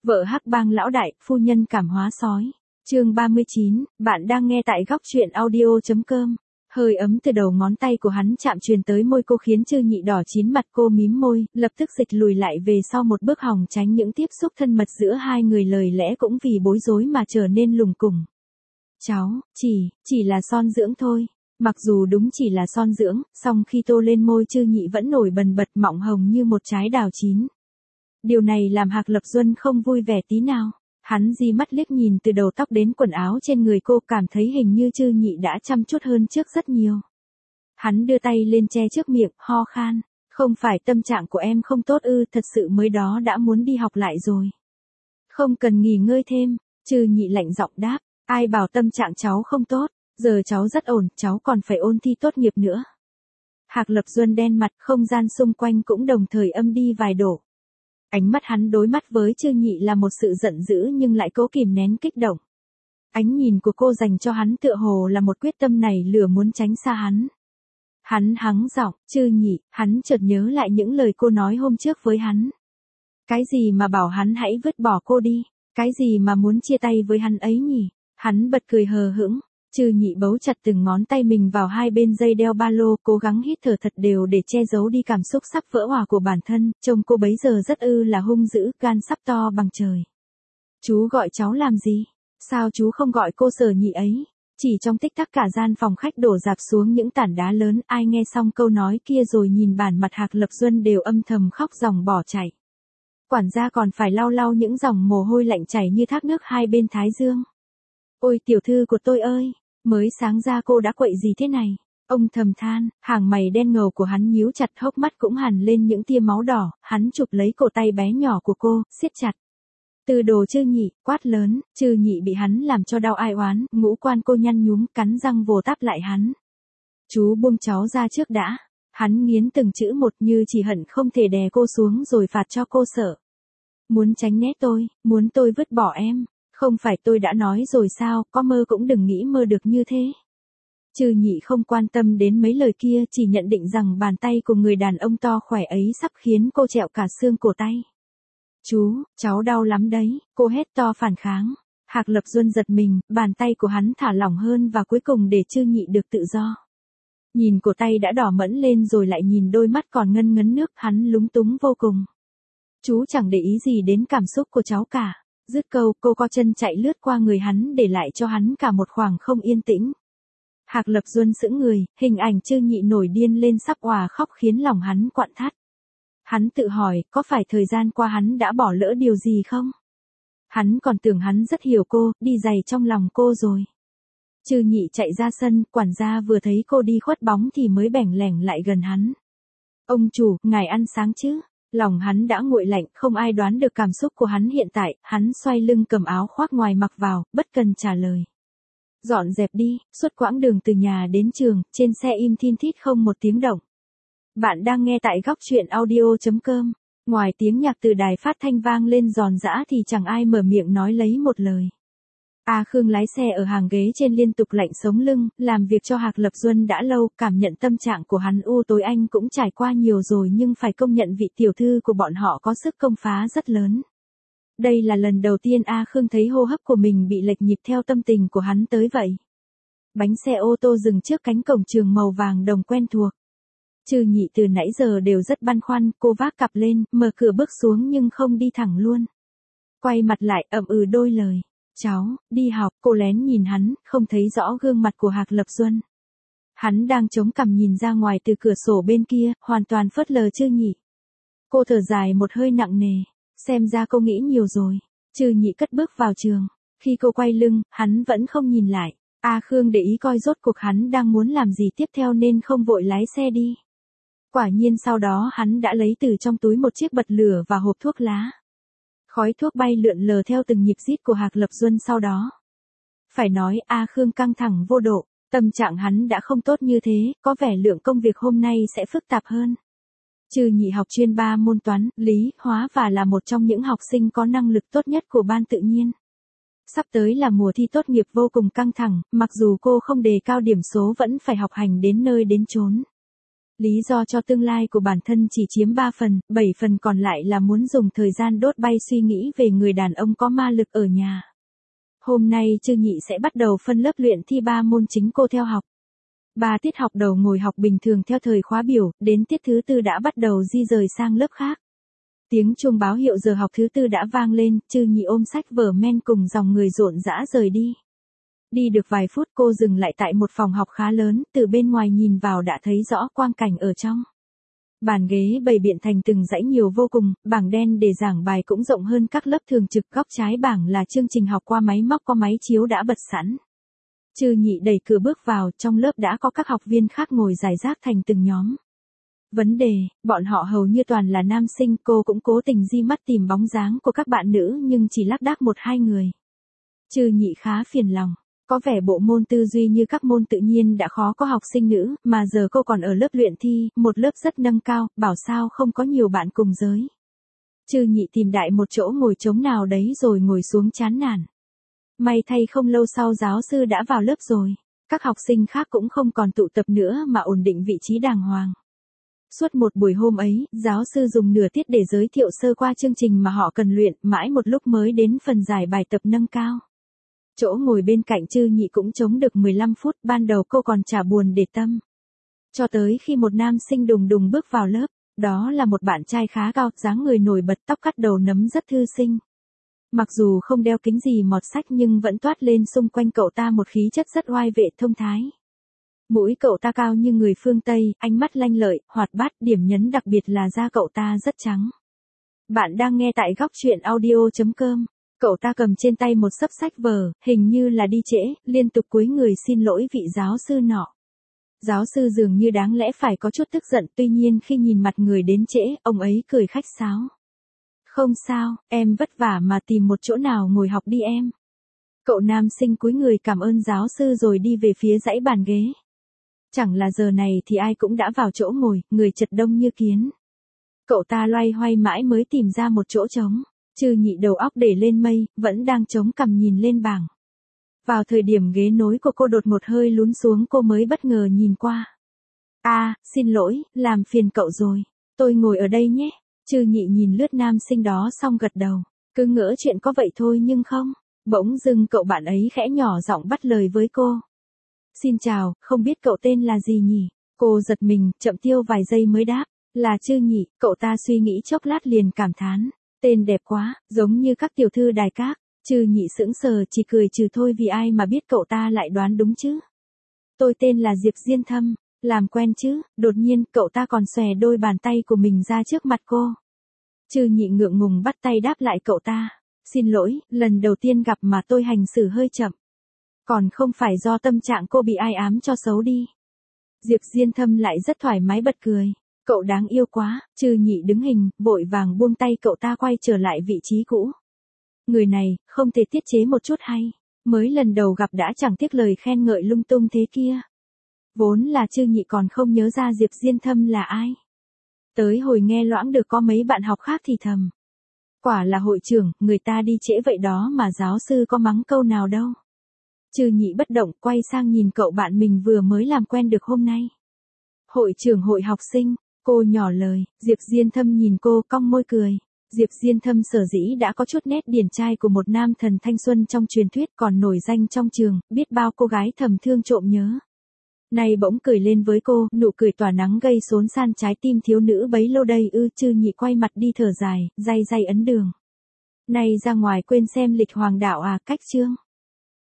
Vợ hắc bang lão đại, phu nhân cảm hóa sói. Chương 39, bạn đang nghe tại góc truyện audio.com. Hơi ấm từ đầu ngón tay của hắn chạm truyền tới môi cô khiến Trư Nhị đỏ chín mặt, cô mím môi, lập tức dịch lùi lại về sau một bước hòng tránh những tiếp xúc thân mật giữa hai người, lời lẽ cũng vì bối rối mà trở nên lùng cùng. Cháu, chỉ là son dưỡng thôi. Mặc dù đúng chỉ là son dưỡng, song khi tô lên môi Trư Nhị vẫn nổi bần bật mọng hồng như một trái đào chín. Điều này làm Hạc Lập Duân không vui vẻ tí nào. Hắn di mắt liếc nhìn từ đầu tóc đến quần áo trên người cô, cảm thấy hình như Trư Nhị đã chăm chút hơn trước rất nhiều. Hắn đưa tay lên che trước miệng, ho khan. Không phải tâm trạng của em không tốt ư? Thật sự mới đó đã muốn đi học lại rồi. Không cần nghỉ ngơi thêm. Trư Nhị lạnh giọng đáp. Ai bảo tâm trạng cháu không tốt? Giờ cháu rất ổn, cháu còn phải ôn thi tốt nghiệp nữa. Hạc Lập Duân đen mặt, không gian xung quanh cũng đồng thời âm đi vài độ. Ánh mắt hắn đối mắt với Trư Nhị là một sự giận dữ nhưng lại cố kìm nén kích động. Ánh nhìn của cô dành cho hắn tựa hồ là một quyết tâm nảy lửa muốn tránh xa hắn. Hắn hắng giọng, Trư Nhị, hắn chợt nhớ lại những lời cô nói hôm trước với hắn. Cái gì mà bảo hắn hãy vứt bỏ cô đi, cái gì mà muốn chia tay với hắn ấy nhỉ? Hắn bật cười hờ hững. Trư Nhị bấu chặt từng ngón tay mình vào hai bên dây đeo ba lô, cố gắng hít thở thật đều để che giấu đi cảm xúc sắp vỡ òa của bản thân, trông cô bấy giờ rất là hung dữ, gan sắp to bằng trời. Chú gọi cháu làm gì? Sao chú không gọi cô Sở Nhị ấy? Chỉ trong tích tắc cả gian phòng khách đổ rạp xuống những tảng đá lớn, ai nghe xong câu nói kia rồi nhìn bản mặt Hạc Lập Duân đều âm thầm khóc ròng bỏ chạy. Quản gia còn phải lau lau những dòng mồ hôi lạnh chảy như thác nước hai bên thái dương. Ôi tiểu thư của tôi ơi! Mới sáng ra cô đã quậy gì thế này? Ông thầm than, hàng mày đen ngầu của hắn nhíu chặt, hốc mắt cũng hằn lên những tia máu đỏ, hắn chụp lấy cổ tay bé nhỏ của cô, siết chặt. Từ đồ Trư Nhị, quát lớn, Trư Nhị bị hắn làm cho đau ai oán, ngũ quan cô nhăn nhúm, cắn răng vồ táp lại hắn. Chú buông cháu ra trước đã. Hắn nghiến từng chữ một như chỉ hận không thể đè cô xuống rồi phạt cho cô sợ. Muốn tránh né tôi, muốn tôi vứt bỏ em. Không phải tôi đã nói rồi sao, có mơ cũng đừng nghĩ mơ được như thế. Trư Nhị không quan tâm đến mấy lời kia, chỉ nhận định rằng bàn tay của người đàn ông to khỏe ấy sắp khiến cô trẹo cả xương cổ tay. Chú, cháu đau lắm đấy, cô hét to phản kháng. Hạc Lập Duân giật mình, bàn tay của hắn thả lỏng hơn và cuối cùng để Trư Nhị được tự do. Nhìn cổ tay đã đỏ mẫn lên rồi lại nhìn đôi mắt còn ngân ngấn nước, hắn lúng túng vô cùng. Chú chẳng để ý gì đến cảm xúc của cháu cả. Dứt câu, cô co chân chạy lướt qua người hắn để lại cho hắn cả một khoảng không yên tĩnh. Hạc Lập Duân sững người, hình ảnh Trư Nhị nổi điên lên sắp òa khóc khiến lòng hắn quặn thắt. Hắn tự hỏi, có phải thời gian qua hắn đã bỏ lỡ điều gì không? Hắn còn tưởng hắn rất hiểu cô, đi giày trong lòng cô rồi. Trư Nhị chạy ra sân, quản gia vừa thấy cô đi khuất bóng thì mới bẻng lẻng lại gần hắn. Ông chủ, ngài ăn sáng chứ? Lòng hắn đã nguội lạnh, không ai đoán được cảm xúc của hắn hiện tại, hắn xoay lưng cầm áo khoác ngoài mặc vào, bất cần trả lời. Dọn dẹp đi, suốt quãng đường từ nhà đến trường, trên xe im thin thít không một tiếng động. Bạn đang nghe tại góc truyện audio.com, ngoài tiếng nhạc từ đài phát thanh vang lên giòn giã thì chẳng ai mở miệng nói lấy một lời. A Khương lái xe ở hàng ghế trên liên tục lạnh sống lưng, làm việc cho Hạc Lập Duân đã lâu, cảm nhận tâm trạng của hắn u tối, anh cũng trải qua nhiều rồi nhưng phải công nhận vị tiểu thư của bọn họ có sức công phá rất lớn. Đây là lần đầu tiên A Khương thấy hô hấp của mình bị lệch nhịp theo tâm tình của hắn tới vậy. Bánh xe ô tô dừng trước cánh cổng trường màu vàng đồng quen thuộc. Trư Nhị từ nãy giờ đều rất băn khoăn, cô vác cặp lên, mở cửa bước xuống nhưng không đi thẳng luôn. Quay mặt lại ậm ừ đôi lời. Cháu, đi học, cô lén nhìn hắn, không thấy rõ gương mặt của Hạc Lập Duân. Hắn đang chống cằm nhìn ra ngoài từ cửa sổ bên kia, hoàn toàn phớt lờ Trư Nhị. Cô thở dài một hơi nặng nề, xem ra cô nghĩ nhiều rồi. Trư Nhị cất bước vào trường, khi cô quay lưng, hắn vẫn không nhìn lại. A Khương để ý coi rốt cuộc hắn đang muốn làm gì tiếp theo nên không vội lái xe đi. Quả nhiên sau đó hắn đã lấy từ trong túi một chiếc bật lửa và hộp thuốc lá. Khói thuốc bay lượn lờ theo từng nhịp rít của Hạc Lập Duân sau đó. Phải nói A Khương căng thẳng vô độ, tâm trạng hắn đã không tốt như thế, có vẻ lượng công việc hôm nay sẽ phức tạp hơn. Trư Nhị học chuyên 3 môn toán, lý, hóa và là một trong những học sinh có năng lực tốt nhất của ban tự nhiên. Sắp tới là mùa thi tốt nghiệp vô cùng căng thẳng, mặc dù cô không đề cao điểm số vẫn phải học hành đến nơi đến chốn. Lý do cho tương lai của bản thân chỉ chiếm 3 phần, 7 phần còn lại là muốn dùng thời gian đốt bay suy nghĩ về người đàn ông có ma lực ở nhà. Hôm nay Trư Nhị sẽ bắt đầu phân lớp luyện thi 3 môn chính cô theo học. 3 tiết học đầu ngồi học bình thường theo thời khóa biểu, đến tiết thứ 4 đã bắt đầu di rời sang lớp khác. Tiếng chuông báo hiệu giờ học thứ 4 đã vang lên, Trư Nhị ôm sách vở men cùng dòng người rộn rã rời đi. Đi được vài phút cô dừng lại tại một phòng học khá lớn, từ bên ngoài nhìn vào đã thấy rõ quang cảnh ở trong. Bàn ghế bày biện thành từng dãy nhiều vô cùng, bảng đen để giảng bài cũng rộng hơn các lớp thường trực, góc trái bảng là chương trình học qua máy móc có máy chiếu đã bật sẵn. Trư Nhị đẩy cửa bước vào, trong lớp đã có các học viên khác ngồi rải rác thành từng nhóm. Vấn đề, bọn họ hầu như toàn là nam sinh, cô cũng cố tình di mắt tìm bóng dáng của các bạn nữ nhưng chỉ lác đác 1-2 người. Trư Nhị khá phiền lòng. Có vẻ bộ môn tư duy như các môn tự nhiên đã khó có học sinh nữ, mà giờ cô còn ở lớp luyện thi, một lớp rất nâng cao, bảo sao không có nhiều bạn cùng giới. Trư Nhị tìm đại một chỗ ngồi trống nào đấy rồi ngồi xuống chán nản. May thay không lâu sau giáo sư đã vào lớp rồi. Các học sinh khác cũng không còn tụ tập nữa mà ổn định vị trí đàng hoàng. Suốt một buổi hôm ấy, giáo sư dùng nửa tiết để giới thiệu sơ qua chương trình mà họ cần luyện, mãi một lúc mới đến phần giải bài tập nâng cao. Chỗ ngồi bên cạnh Trư Nhị cũng trống được 15 phút, ban đầu cô còn chả buồn để tâm. Cho tới khi một nam sinh đùng đùng bước vào lớp, đó là một bạn trai khá cao, dáng người nổi bật, tóc cắt đầu nấm rất thư sinh. Mặc dù không đeo kính gì mọt sách nhưng vẫn toát lên xung quanh cậu ta một khí chất rất oai vệ thông thái. Mũi cậu ta cao như người phương Tây, ánh mắt lanh lợi, hoạt bát, điểm nhấn đặc biệt là da cậu ta rất trắng. Bạn đang nghe tại góc truyện audio.com. Cậu ta cầm trên tay một xấp sách vở, hình như là đi trễ, liên tục cúi người xin lỗi vị giáo sư nọ. Giáo sư dường như đáng lẽ phải có chút tức giận, tuy nhiên khi nhìn mặt người đến trễ, ông ấy cười khách sáo. Không sao, em vất vả mà tìm một chỗ nào ngồi học đi em. Cậu nam sinh cúi người cảm ơn giáo sư rồi đi về phía dãy bàn ghế. Chẳng là giờ này thì ai cũng đã vào chỗ ngồi, người chật đông như kiến. Cậu ta loay hoay mãi mới tìm ra một chỗ trống. Trư Nhị đầu óc để lên mây, vẫn đang chống cằm nhìn lên bảng. Vào thời điểm ghế nối của cô đột một hơi lún xuống cô mới bất ngờ nhìn qua. Xin lỗi, làm phiền cậu rồi. Tôi ngồi ở đây nhé. Trư Nhị nhìn lướt nam sinh đó xong gật đầu. Cứ ngỡ chuyện có vậy thôi nhưng không. Bỗng dưng cậu bạn ấy khẽ nhỏ giọng bắt lời với cô. Xin chào, không biết cậu tên là gì nhỉ? Cô giật mình, chậm tiêu vài giây mới đáp. Là Trư Nhị, cậu ta suy nghĩ chốc lát liền cảm thán. Tên đẹp quá, giống như các tiểu thư đài các. Trư Nhị sững sờ chỉ cười trừ thôi vì ai mà biết cậu ta lại đoán đúng chứ. Tôi tên là Diệp Diên Thâm, làm quen chứ, đột nhiên cậu ta còn xòe đôi bàn tay của mình ra trước mặt cô. Trư Nhị ngượng ngùng bắt tay đáp lại cậu ta. Xin lỗi, lần đầu tiên gặp mà tôi hành xử hơi chậm. Còn không phải do tâm trạng cô bị ai ám cho xấu đi. Diệp Diên Thâm lại rất thoải mái bật cười. Cậu đáng yêu quá, Trư Nhị đứng hình, vội vàng buông tay cậu ta quay trở lại vị trí cũ. Người này, không thể tiết chế một chút hay. Mới lần đầu gặp đã chẳng tiếc lời khen ngợi lung tung thế kia. Vốn là Trư Nhị còn không nhớ ra Diệp Diên Thâm là ai. Tới hồi nghe loãng được có mấy bạn học khác thì thầm. Quả là hội trưởng, người ta đi trễ vậy đó mà giáo sư có mắng câu nào đâu. Trư Nhị bất động quay sang nhìn cậu bạn mình vừa mới làm quen được hôm nay. Hội trưởng hội học sinh. Cô nhỏ lời, Diệp Diên Thâm nhìn cô cong môi cười. Diệp Diên Thâm sở dĩ đã có chút nét điển trai của một nam thần thanh xuân trong truyền thuyết còn nổi danh trong trường, biết bao cô gái thầm thương trộm nhớ. Này bỗng cười lên với cô, nụ cười tỏa nắng gây xốn xan trái tim thiếu nữ bấy lâu đây ư. Trư Nhị quay mặt đi thở dài, day ấn đường. Này ra ngoài quên xem lịch hoàng đạo cách chương.